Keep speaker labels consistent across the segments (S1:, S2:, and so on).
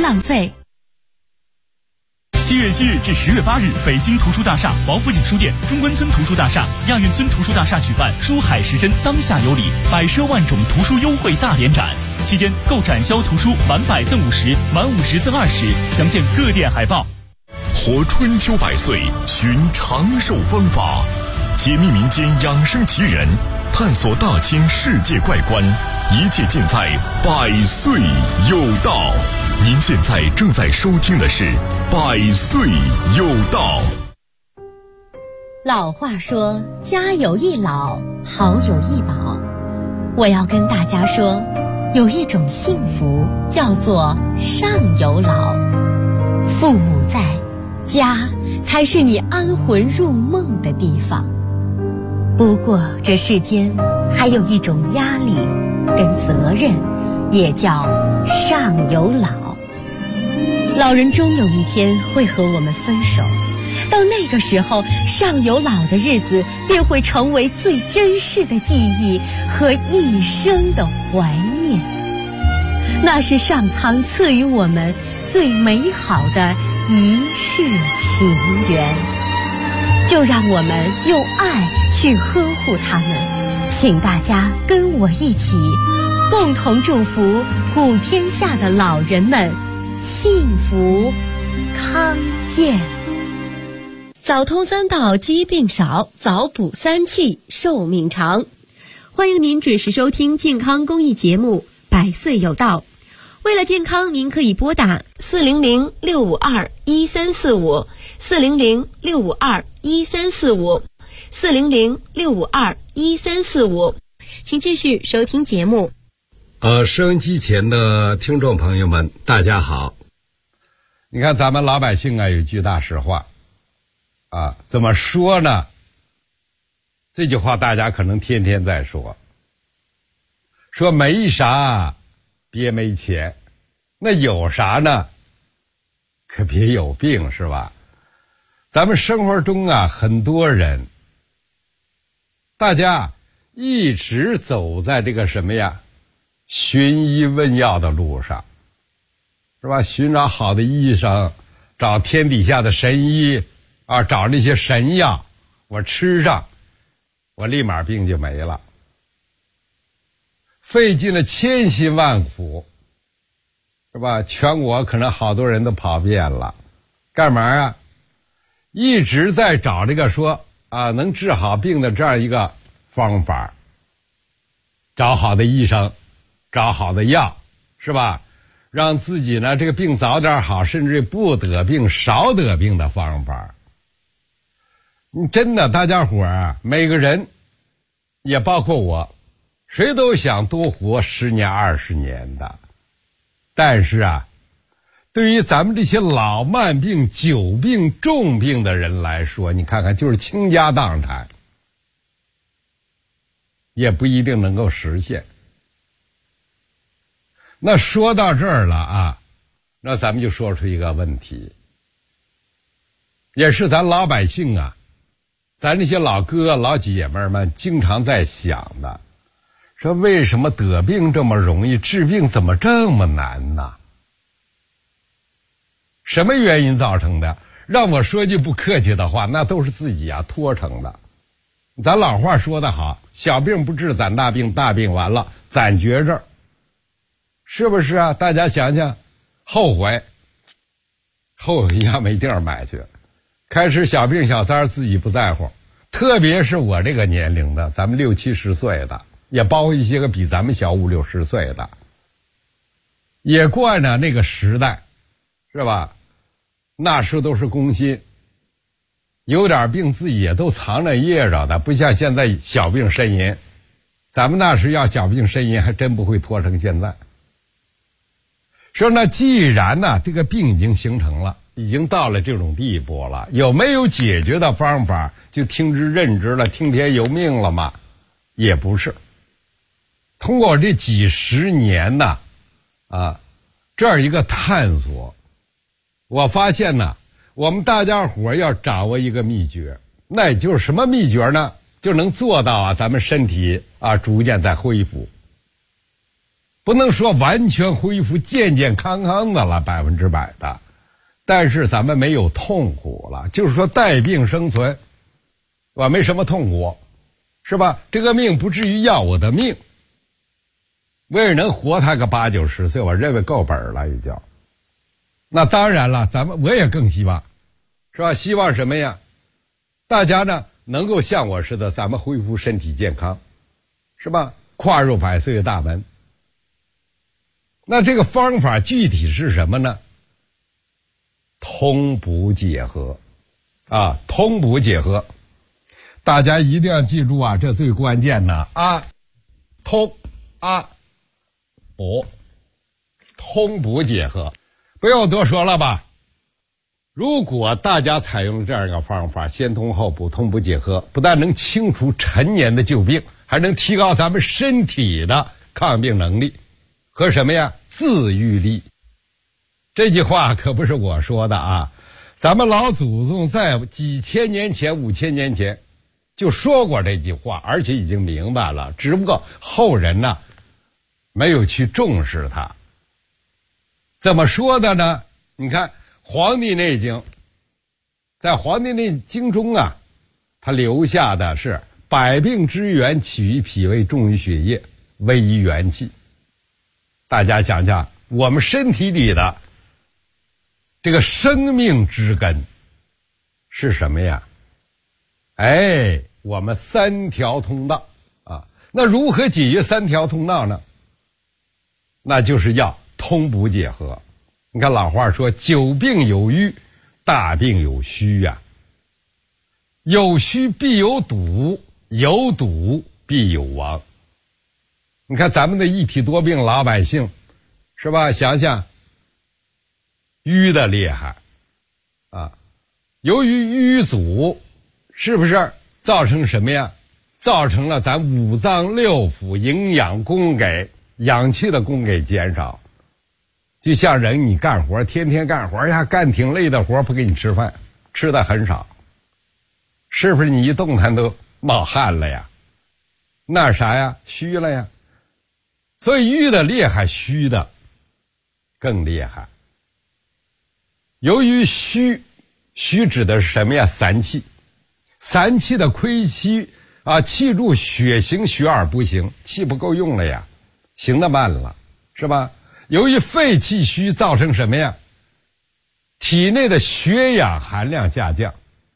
S1: 浪费。
S2: 7月7日至10月8日，北京图书大厦、王府井书店、中关村图书大厦、亚运村图书大厦举办书海时针当下有礼百奢万种图书优惠大联展，期间购展销图书满100赠50，满50赠20，详见各店海报。
S3: 活春秋百岁，寻长寿方法，解密民间养生奇人，探索大千世界怪观，一切尽在百岁有道。您现在正在收听的是百岁有道。
S1: 老话说，家有一老，好有一宝。我要跟大家说，有一种幸福叫做上有老。父母在，家才是你安魂入梦的地方。不过这世间还有一种压力跟责任，也叫上有老。老人终有一天会和我们分手，到那个时候，上有老的日子便会成为最珍视的记忆和一生的怀念。那是上苍赐予我们最美好的一世情缘，就让我们用爱去呵护他们。请大家跟我一起，共同祝福普天下的老人们幸福康健。早通3道，疾病少；早补3气，寿命长。欢迎您准时收听健康公益节目《百岁有道》。为了健康，您可以拨打400-652-1345、400-652-1345、400-652-1345。请继续收听节目。
S4: 收音机前的听众朋友们，大家好。你看咱们老百姓啊，有句大实话啊，怎么说呢？这句话大家可能天天在说，说没啥别没钱，那有啥呢？可别有病，是吧？咱们生活中啊，很多人，大家一直走在这个什么呀，寻医问药的路上，是吧？寻找好的医生，找天底下的神医啊，找那些神药，我吃上，我立马病就没了。费尽了千辛万苦，是吧？全国可能好多人都跑遍了，干嘛啊？一直在找这个说啊能治好病的这样一个方法，找好的医生，找好的药，是吧？让自己呢这个病早点好，甚至不得病少得病的方法。真的，大家伙啊，每个人也包括我，谁都想多活10年20年的。但是啊，对于咱们这些老慢病、久病、重病的人来说，你看看就是倾家荡产也不一定能够实现。那说到这儿了啊，那咱们就说出一个问题，也是咱老百姓啊，咱这些老哥老姐妹们经常在想的，说为什么得病这么容易，治病怎么这么难呢？什么原因造成的？让我说句不客气的话，那都是自己啊拖成的。咱老话说得好，小病不治攒大病，大病完了攒绝症，是不是啊？大家想想，后悔药没地儿买去，开始小病小灾自己不在乎，特别是我这个年龄的，咱们60、70岁的，也包括一些个比咱们小50、60岁的，也惯着那个时代，是吧？那时都是工薪，有点病自己也都藏着掖着的，不像现在小病呻吟。咱们那时要小病呻吟，还真不会拖成现在。说那既然呢，这个病已经形成了，已经到了这种地步了，有没有解决的方法？就听之任之了，听天由命了吗？也不是。通过这几十年呢，这样一个探索，我发现呢，我们大家伙要掌握一个秘诀，那也就是什么秘诀呢？就能做到啊，咱们身体啊逐渐在恢复。 不能说完全恢复健健康康的了100%的，但是咱们没有痛苦了，就是说带病生存，我没什么痛苦，是吧？这个命不至于要我的命，我也能活他个80、90岁，我认为够本了已经。那当然了，我也更希望，是吧？希望什么呀？大家呢能够像我似的，咱们恢复身体健康，是吧？跨入100岁的大门。那这个方法具体是什么呢？通补结合啊，通补结合，大家一定要记住啊，这最关键的啊，通啊补，通补结合，不用多说了吧。如果大家采用这样一个方法，先通后补，通补结合，不但能清除陈年的旧病，还能提高咱们身体的抗病能力和什么呀？自愈力。这句话可不是我说的啊，咱们老祖宗在几千年前、5000年前就说过这句话，而且已经明白了，只不过后人呢没有去重视它。怎么说的呢？你看《黄帝内经》，在《黄帝内经》中啊，他留下的是百病之源起于脾胃，重于血液，微于元气。大家想想，我们身体里的这个生命之根是什么呀？我们3条通道啊。那如何解决3条通道呢？那就是要通补结合。你看老话说，久病有余，大病有虚呀。有虚必有堵，有堵必有亡。你看咱们的一体多病老百姓，是吧？想想淤的厉害啊，由于淤阻，是不是造成什么呀？造成了咱五脏六腑营养供给、氧气的供给减少。就像人你干活，天天干活呀，干挺累的活，不给你吃饭，吃的很少，是不是你一动弹都冒汗了呀？那啥呀？虚了呀。所以淤的厉害，虚的更厉害。由于虚指的是什么呀？散气，散气的亏气啊，气助血行，血而不行，气不够用了呀，行得慢了，是吧？由于肺气虚，造成什么呀？体内的血氧含量下降。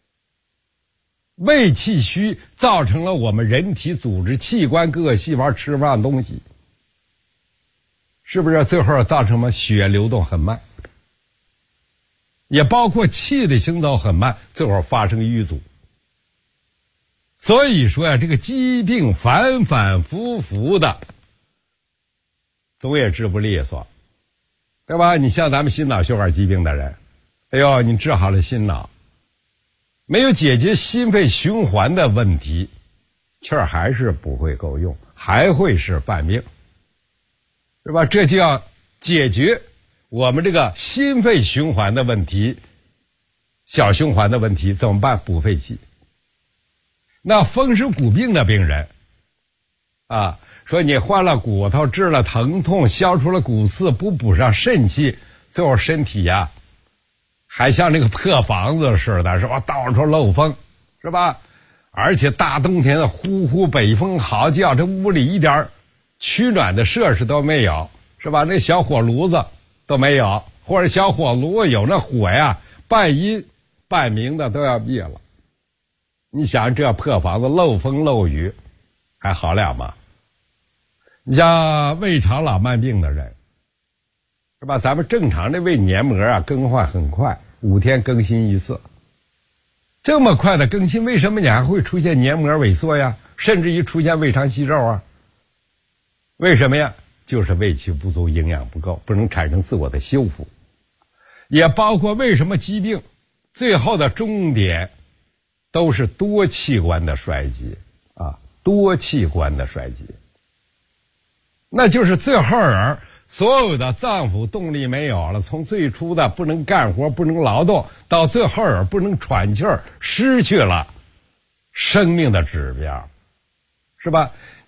S4: 胃气虚造成了我们人体组织器官各个细胞吃不上东西，是不是最后造成什么？血流动很慢，也包括气的行走很慢，最后发生淤阻。所以说呀，这个疾病反反复复的，总也治不利索，对吧？你像咱们心脑血管疾病的人，你治好了心脑，没有解决心肺循环的问题，气儿还是不会够用，还会是犯病，是吧？这就要解决我们这个心肺循环的问题，小循环的问题怎么办？补肺气。那风湿骨病的病人啊，说你换了骨头，治了疼痛，消除了骨刺，不补上肾气，最后身体呀还像那个破房子似的，是吧？到处漏风，是吧？而且大冬天的呼呼北风嚎叫，这屋里一点取暖的设施都没有，是吧？那小火炉子都没有，或者小火炉有那火呀，半阴半明的都要灭了。你想这破房子漏风漏雨还好了吗？你像胃肠老慢病的人，是吧？咱们正常的胃黏膜啊更换很快，5天更新一次。这么快的更新，为什么你还会出现黏膜萎缩呀？甚至于出现胃肠息肉啊？为什么呀？就是胃气不足，营养不够，不能产生自我的修复。也包括为什么疾病最后的终点都是多器官的衰竭啊，多器官的衰竭。那就是最后所有的脏腑动力没有了，从最初的不能干活不能劳动，到最后不能喘气儿，失去了生命的指标，是吧？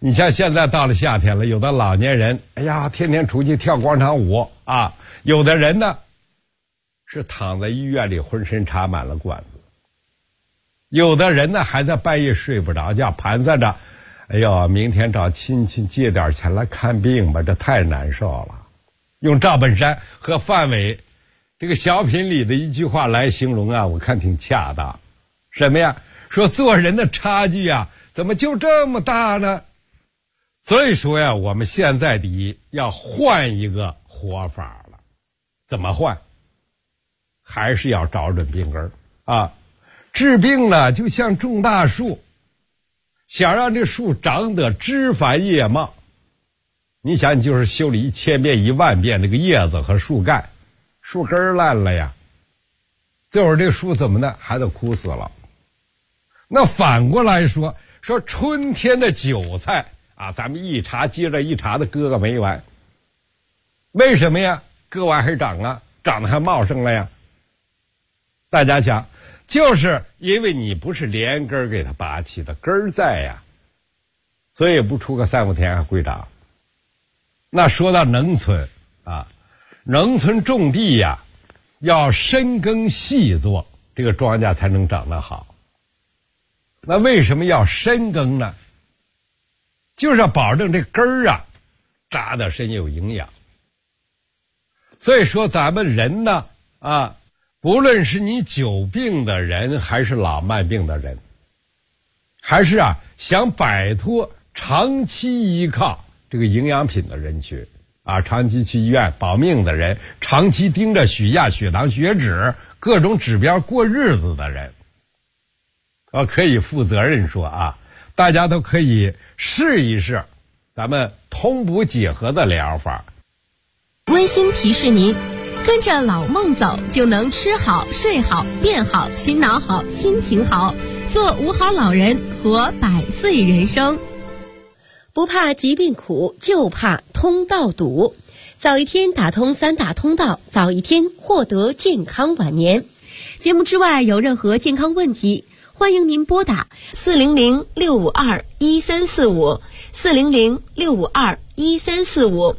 S4: 你像现在到了夏天了，有的老年人，哎呀，天天出去跳广场舞啊，有的人呢是躺在医院里浑身插满了管子，有的人呢还在半夜睡不着觉，盘算着，哎呦，明天找亲戚借点钱来看病吧，这太难受了。用赵本山和范伟这个小品里的一句话来形容啊，我看挺恰当。什么呀？说做人的差距啊，怎么就这么大呢？所以说呀，我们现在要换一个活法了。怎么换？还是要找准病根啊！治病呢，就像种大树，想让这树长得枝繁叶茂，你想，你就是修理1000遍10000遍那个叶子和树干，树根烂了呀，这会儿这个树怎么呢？还得枯死了。那反过来说春天的韭菜啊，咱们一茬接着一茬的割个没完。为什么呀？割完还长啊，长得还茂盛了呀。大家想，就是因为你不是连根给它拔起的，根儿在呀，所以不出个3-5天还会长。那说到农村啊，农村种地呀，要深耕细作，这个庄稼才能长得好。那为什么要深耕呢？就是要保证这根儿啊扎得深有营养。所以说咱们人呢啊，不论是你久病的人还是老慢病的人，还是想摆脱长期依靠这个营养品的人群啊，长期去医院保命的人，长期盯着血压、血糖、血脂各种指标过日子的人，我可以负责任说啊，大家都可以试一试咱们同补结合的疗法。
S1: 温馨提示您，跟着老孟走，就能吃好、睡好、变好、心脑好、心情好，做5好老人，活100岁人生。不怕疾病苦，就怕通道堵。早一天打通3大通道，早一天获得健康晚年。节目之外有任何健康问题，欢迎您拨打400-652-1345 400-652-1345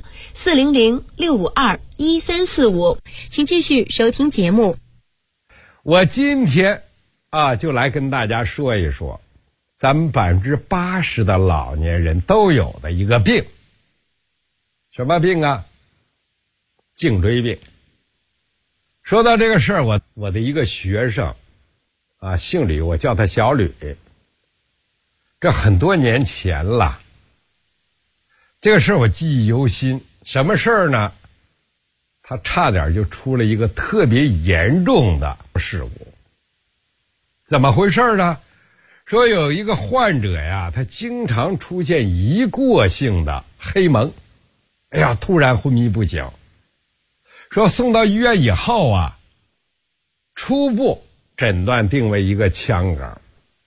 S1: 400-652-1345，请继续收听节目。
S4: 我今天就来跟大家说一说咱们80%的老年人都有的一个病。什么病啊？颈椎病。说到这个事儿，我的一个学生姓吕，我叫他小吕。这很多年前了，这个事儿我记忆犹新。什么事儿呢？他差点就出了一个特别严重的事故。怎么回事呢？说有一个患者呀，他经常出现一过性的黑蒙，哎呀，突然昏迷不醒。说送到医院以后初步诊断定为一个腔梗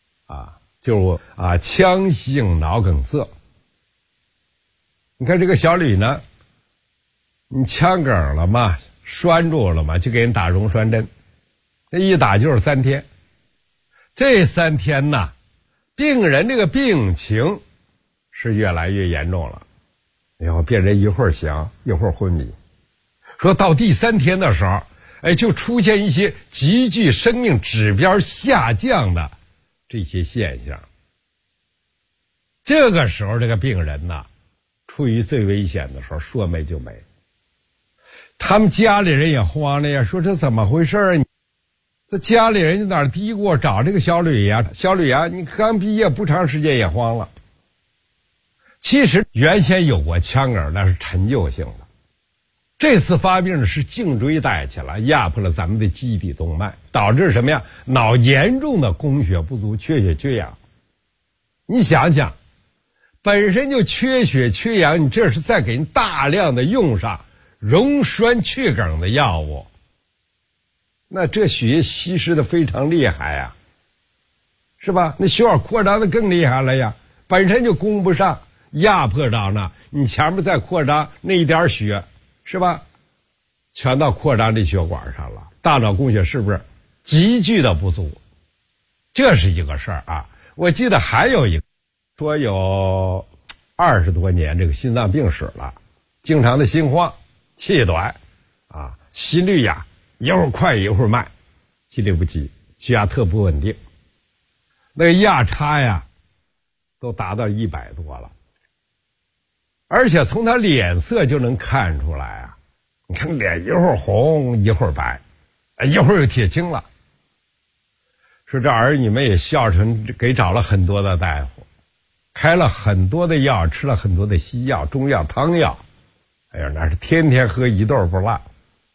S4: 腔性脑梗塞。你看这个小吕呢，你腔梗了嘛，拴住了嘛，就给人打溶栓针，这一打就是3天。这3天呢，病人这个病情是越来越严重了，病人一会儿醒一会儿昏迷。说到第3天的时候，就出现一些急剧生命指标下降的这些现象。这个时候这个病人呢，处于最危险的时候，说没就没。他们家里人也慌了呀，说这怎么回事啊？这家里人就哪儿嘀咕找这个小吕呀，小吕啊，你刚毕业不长时间也慌了。其实原先有过腔梗，那是陈旧性的。这次发病是颈椎带起来，压迫了咱们的基底动脉，导致什么呀？脑严重的供血不足，缺血缺氧。你想想，本身就缺血缺氧，你这是在给人大量的用上溶栓去梗的药物，那这血液稀释的非常厉害呀，是吧？那血管扩张的更厉害了呀，本身就供不上，压迫着呢，你前面再扩张那一点血，是吧？全到扩张这血管上了，大脑供血是不是急剧的不足？这是一个事儿啊。我记得还有一个说有 20多年这个心脏病史了，经常的心慌、气短，心率呀一会儿快一会儿慢，心律不齐，血压特不稳定，那个压差呀都达到100多了，而且从他脸色就能看出来啊，你看脸一会儿红一会儿白，一会儿又铁青了。说这儿女们也孝顺，给找了很多的大夫，开了很多的药，吃了很多的西药、中药、汤药，哎呀，那是天天喝一豆不落，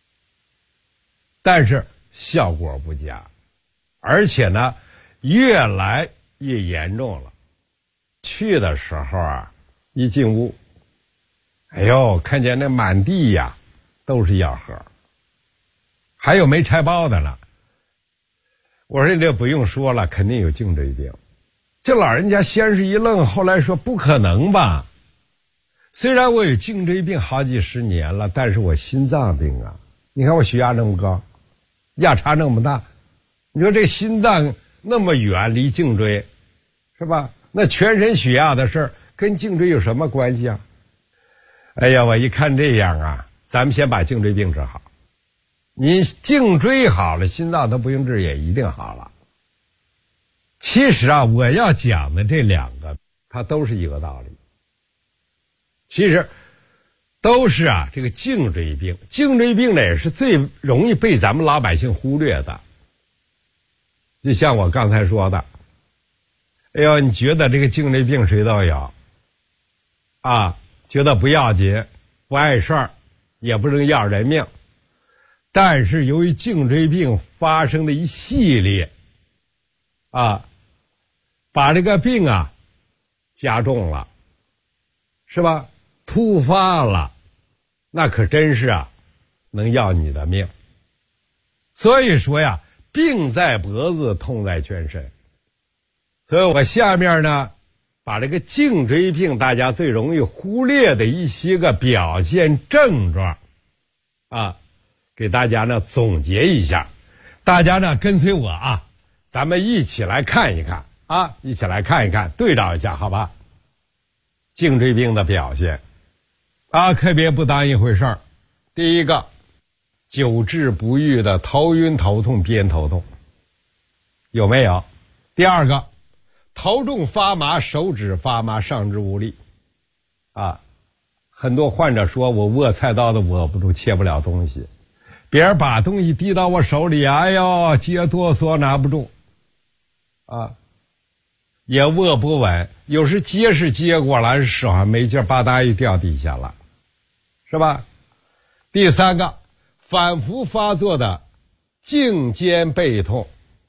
S4: 但是效果不佳，而且呢越来越严重了。去的时候啊，一进屋，哎呦，看见那满地呀都是药盒，还有没拆包的呢。我说这不用说了，肯定有颈椎病。这老人家先是一愣，后来说不可能吧，虽然我有颈椎病好几十年了，但是我心脏病啊，你看我血压那么高，压差那么大，你说这心脏那么远离颈椎，是吧？那全身血压的事儿跟颈椎有什么关系啊？哎呀，我一看这样啊，咱们先把颈椎病治好。你颈椎好了，心脏它不用治也一定好了。其实啊，我要讲的这两个，它都是一个道理。其实都是啊，这个颈椎病，颈椎病呢也是最容易被咱们老百姓忽略的。就像我刚才说的，哎呦，你觉得这个颈椎病谁都有啊，觉得不要紧，不碍事儿，也不能要人命。但是由于颈椎病发生的一系列啊，把这个病啊加重了，是吧？突发了，那可真是啊能要你的命。所以说呀，病在脖子，痛在全身。所以我下面呢把这个颈椎病大家最容易忽略的一些个表现症状啊，给大家呢总结一下，大家呢跟随我啊，咱们一起来看一看啊，一起来看一看，对照一下，好吧？颈椎病的表现啊，可别不当一回事儿。第一个，久治不愈的头晕头痛偏头痛，有没有？第二个，头重发麻，手指发麻，上肢无力啊。很多患者说我握菜刀的握不住，切不了东西，别人把东西递到我手里，哎呦，接哆嗦拿不住啊，也握不稳，有时接是接过来，手还没劲，吧嗒一掉地下了，是吧？第三个，反复发作的颈肩背痛，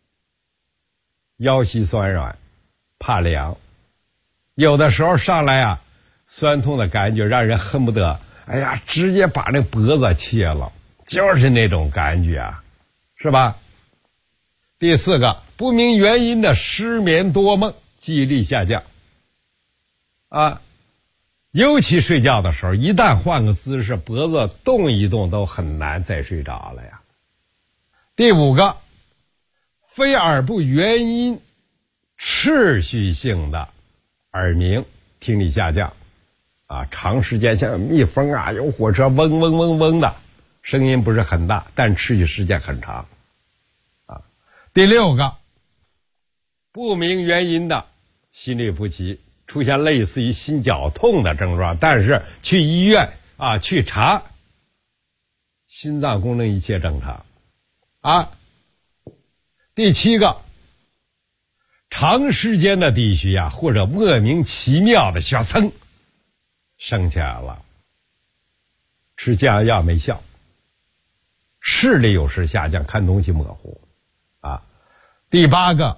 S4: 腰膝酸软，怕凉，有的时候上来啊，酸痛的感觉让人恨不得，哎呀，直接把那脖子切了，就是那种感觉啊，是吧？第四个，不明原因的失眠多梦，记忆力下降啊，尤其睡觉的时候，一旦换个姿势，脖子动一动都很难再睡着了呀。第五个，非耳部原因持续性的耳鸣，听力下降啊，长时间像蜜蜂啊，有火车嗡嗡嗡嗡的声音不是很大，但持续时间很长啊。第六个，不明原因的心律不齐，出现类似于心绞痛的症状，但是去医院啊去查，心脏功能一切正常啊。第七个，长时间的低血压或者莫名其妙的血压噌升起来了，吃降压药没效，视力有时下降，看东西模糊啊。第八个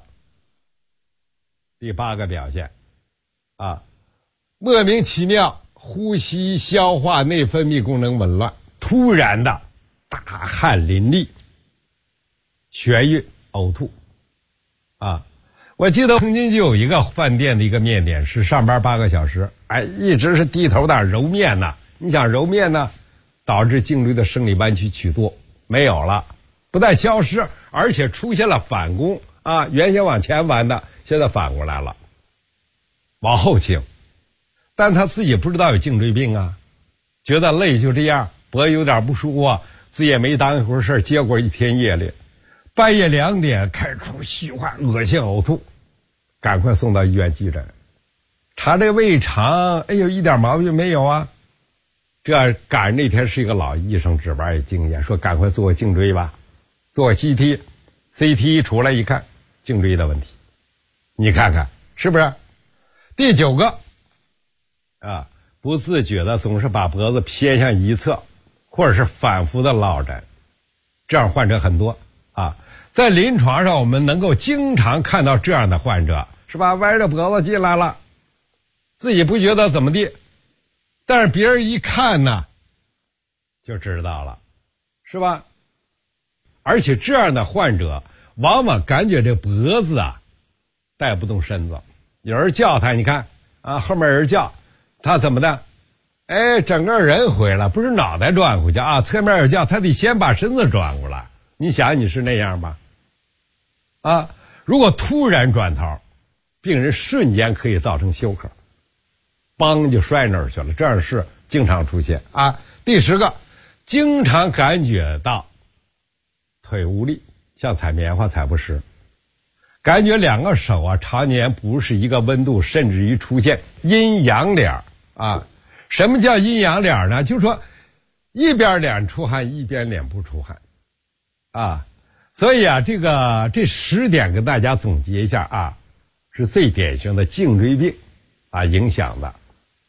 S4: 表现啊，莫名其妙呼吸消化内分泌功能紊乱，突然的大汗淋漓，眩晕呕吐啊。我记得曾经就有一个饭店的一个面点师，上班8个小时，哎，一直是低头的揉面呢。你想揉面呢，导致颈椎的生理弯曲曲度没有了，不但消失，而且出现了反弓啊，原先往前弯的，现在反过来了，往后倾， 但他自己不知道有颈椎病啊，觉得累就这样，脖子有点不舒服啊，自己也没当一回事，结果一天夜里半夜2点开始出虚汗、恶心、呕吐，赶快送到医院急诊，查这胃肠，哎呦，一点毛病没有啊。这赶上那天是一个老医生，值班有经验，说赶快做个颈椎吧，做个 CT 一出来一看，颈椎的问题，你看看是不是？第9个啊，不自觉的总是把脖子偏向一侧，或者是反复的落枕，这样患者很多啊。在临床上我们能够经常看到这样的患者，是吧？歪着脖子进来了，自己不觉得怎么地，但是别人一看呢就知道了，是吧？而且这样的患者往往感觉这脖子啊带不动身子，有人叫他，你看啊，后面有人叫他怎么的，哎，整个人回来，不是脑袋转回去啊，侧面有叫他得先把身子转过来。你想你是那样吧？啊，如果突然转头，病人瞬间可以造成休克，梆就摔那儿去了，这样的事经常出现啊。第10个，经常感觉到腿无力，像踩棉花踩不实，感觉2个手啊常年不是一个温度，甚至于出现阴阳脸啊。什么叫阴阳脸呢？就是说一边脸出汗，一边脸不出汗啊。所以啊，这10点跟大家总结一下啊，是最典型的颈椎病啊影响的。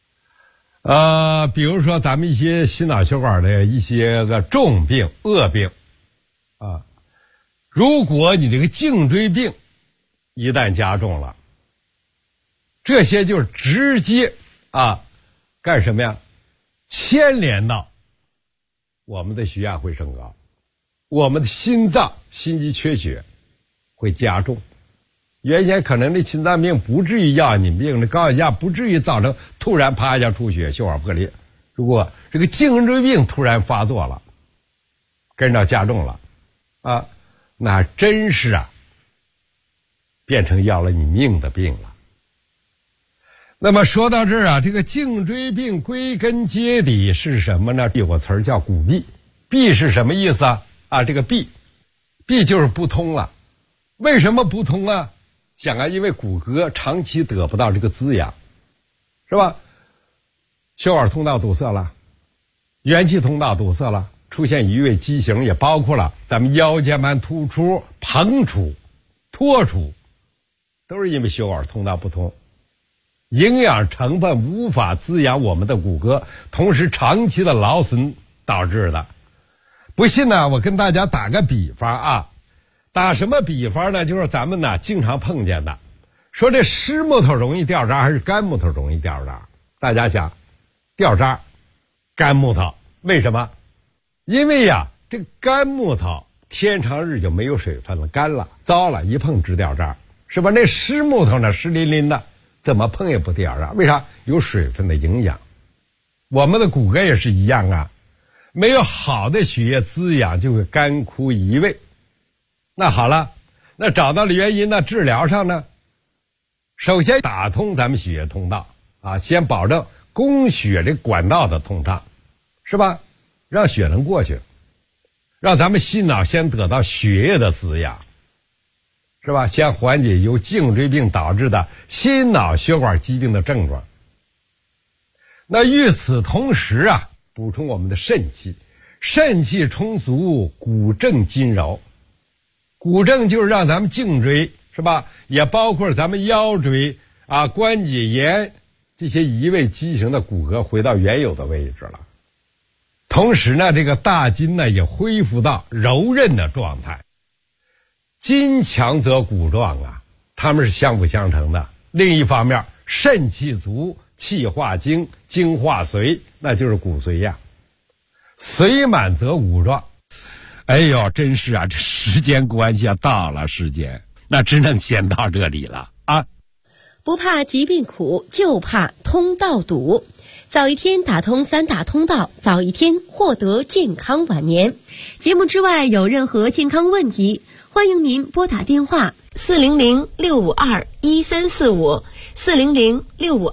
S4: 比如说咱们一些心脑血管的一些个重病、恶病啊，如果你这个颈椎病一旦加重了，这些就是直接啊干什么呀？牵连到我们的血压会升高，我们的心脏心肌缺血会加重。原先可能这心脏病不至于要你病，这高血压不至于造成突然啪一下出血、血管破裂。如果这个颈椎病突然发作了，跟着加重了啊，那真是啊变成要了你命的病了。那么说到这儿啊，这个颈椎病归根结底是什么呢？有个词儿叫骨痹。痹是什么意思啊？这个痹就是不通了。为什么不通啊？想啊，因为骨骼长期得不到这个滋养，是吧？血管通道堵塞了，元气通道堵塞了，出现移位畸形，也包括了咱们腰间盘突出、膨出、脱出，都是因为血管通道不通，营养成分无法滋养我们的骨骼，同时长期的劳损导致的。不信呢，我跟大家打个比方啊，打什么比方呢？就是咱们呢经常碰见的，说这湿木头容易掉渣还是干木头容易掉渣？大家想，掉渣，干木头，为什么？因为呀，这干木头天长日久没有水分了，干了，糟了，一碰直掉渣，是吧？那湿木头呢，湿淋淋的，怎么碰也不掉渣，为啥？有水分的营养。我们的骨骼也是一样啊，没有好的血液滋养，就会干枯移位。那好了，那找到了原因呢，治疗上呢，首先打通咱们血液通道啊，先保证供血这管道的通畅，是吧？让血能过去，让咱们心脑先得到血液的滋养，是吧？先缓解由颈椎病导致的心脑血管疾病的症状。那与此同时啊，补充我们的肾气，肾气充足，骨正筋柔。骨正就是让咱们颈椎，是吧？也包括咱们腰椎啊、关节炎这些移位畸形的骨骼回到原有的位置了。同时呢，这个大筋呢也恢复到柔韧的状态。筋强则骨壮啊，它们是相辅相成的。另一方面，肾气足，气化精，精化髓，那就是骨髓呀。髓满则骨壮。哎呦，真是啊，这时间关系啊，到了时间，那只能先到这里了啊。
S1: 不怕疾病苦，就怕通道堵。早一天打通3大通道，早一天获得健康晚年。节目之外有任何健康问题，欢迎您拨打电话400-652-1345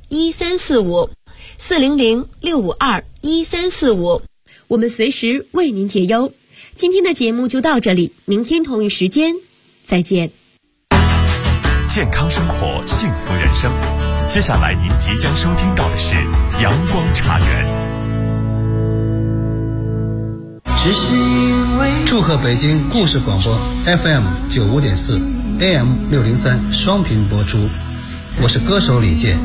S5: ，400-652-1345，我们随时为您解忧。今天的节目就到这里，明天同一时间再见。
S2: 健康生活，幸福人生。接下来您即将收听到的是阳光茶园。
S6: 祝贺北京故事广播 FM95.4 AM603 双频播出，我是歌手李健。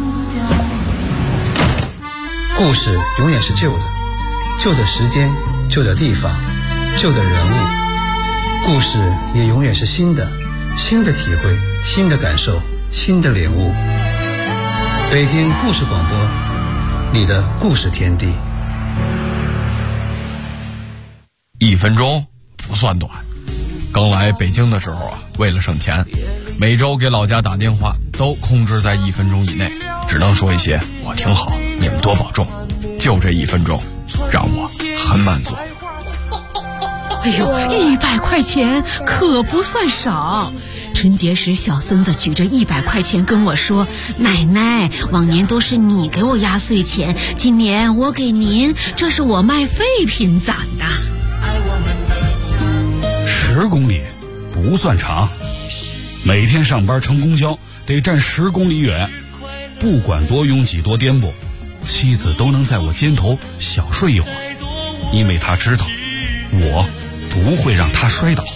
S6: 故事永远是旧的，旧的时间，旧的地方，旧的人物。故事也永远是新的，新的体会，新的感受，新的领悟。北京故事广播，你的故事天地。
S7: 1分钟不算短。刚来北京的时候啊，为了省钱，每周给老家打电话都控制在1分钟以内，只能说一些我挺好，你们多保重。就这1分钟，让我很满足。
S8: 哎呦，100块钱可不算少。春节时，小孙子举着100块钱跟我说：“奶奶，往年都是你给我压岁钱，今年我给您，这是我卖废品攒的。
S9: ”10公里不算长，每天上班乘公交得站10公里远，不管多拥挤多颠簸，妻子都能在我肩头小睡一会儿，因为她知道我不会让她摔倒。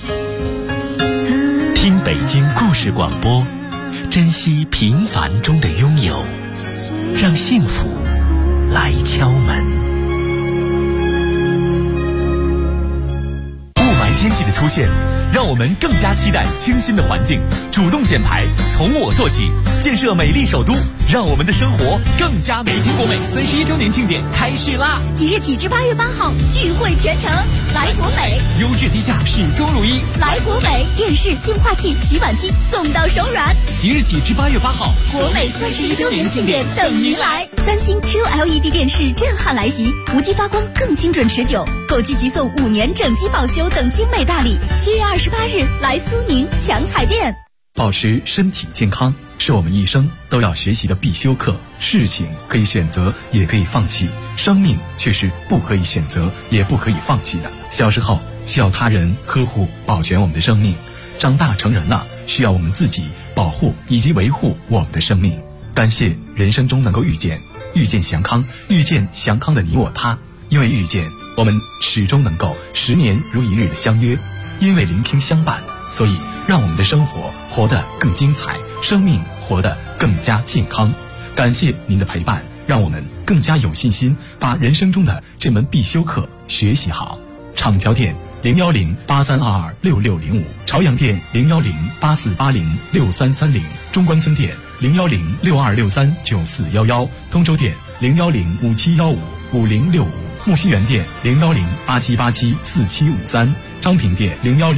S2: 听北京故事广播，珍惜平凡中的拥有，让幸福来敲门。天气的出现，让我们更加期待清新的环境。主动减排，从我做起，建设美丽首都，让我们的生活更加美。北京国美31周年庆典开市啦！
S10: 即日起至8月8号，聚会全城，来国美，
S2: 优质低价，始终如一。
S10: 来国美，电视、净化器、洗碗机送到手软。
S2: 即日起至8月8号，
S10: 国美31周年庆典等您来。3星 QLED 电视震撼来袭，无机发光更精准持久，购机即送5年整机保修等精美大礼。7月28日来苏宁强彩电。
S11: 保持身体健康是我们一生都要学习的必修课。事情可以选择，也可以放弃，生命却是不可以选择，也不可以放弃的。小时候需要他人呵护保全我们的生命，长大成人了需要我们自己保护以及维护我们的生命。感谢人生中能够遇见祥康，遇见祥康的你我他。因为遇见，我们始终能够10年如一日的相约；因为聆听相伴，所以让我们的生活活得更精彩，生命活得更加健康。感谢您的陪伴，让我们更加有信心把人生中的这门必修课学习好。厂桥店010-8322-6605，朝阳店010-8480-6330，中关村店010-6263-9411，通州店010-5715-5065，木樨园店010-8787-4753，昌平店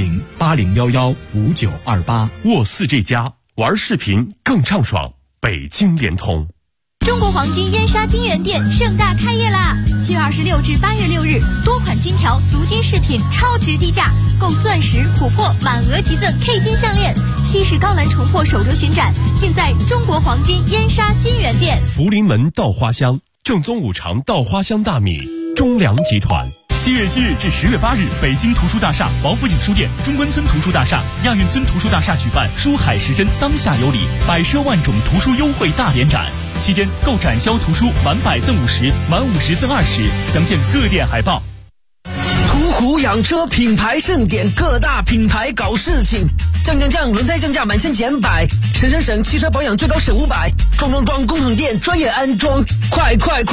S11: 010-8011-5928。
S2: 沃4这家，玩视频更畅爽。北京联通。
S10: 中国黄金燕莎金源店盛大开业啦！7月26至8月6日，多款金条、足金饰品超值低价，购钻石、琥珀满额即赠 K 金项链，西式高蓝重珀手镯巡展，尽在中国黄金燕莎金源店。
S2: 福临门稻花香，正宗五常稻花香大米，中粮集团。7月7日至10月8日，北京图书大厦、王府井书店、中关村图书大厦、亚运村图书大厦举办书海时针当下有礼，百奢万种图书优惠大联展。期间购展销图书满100赠50，满50赠20，详见各店海报。
S12: 途虎养车品牌盛典，各大品牌搞事情，降，轮胎降价满1000减100，省，汽车保养最高省500，装工厂店专业安装，快！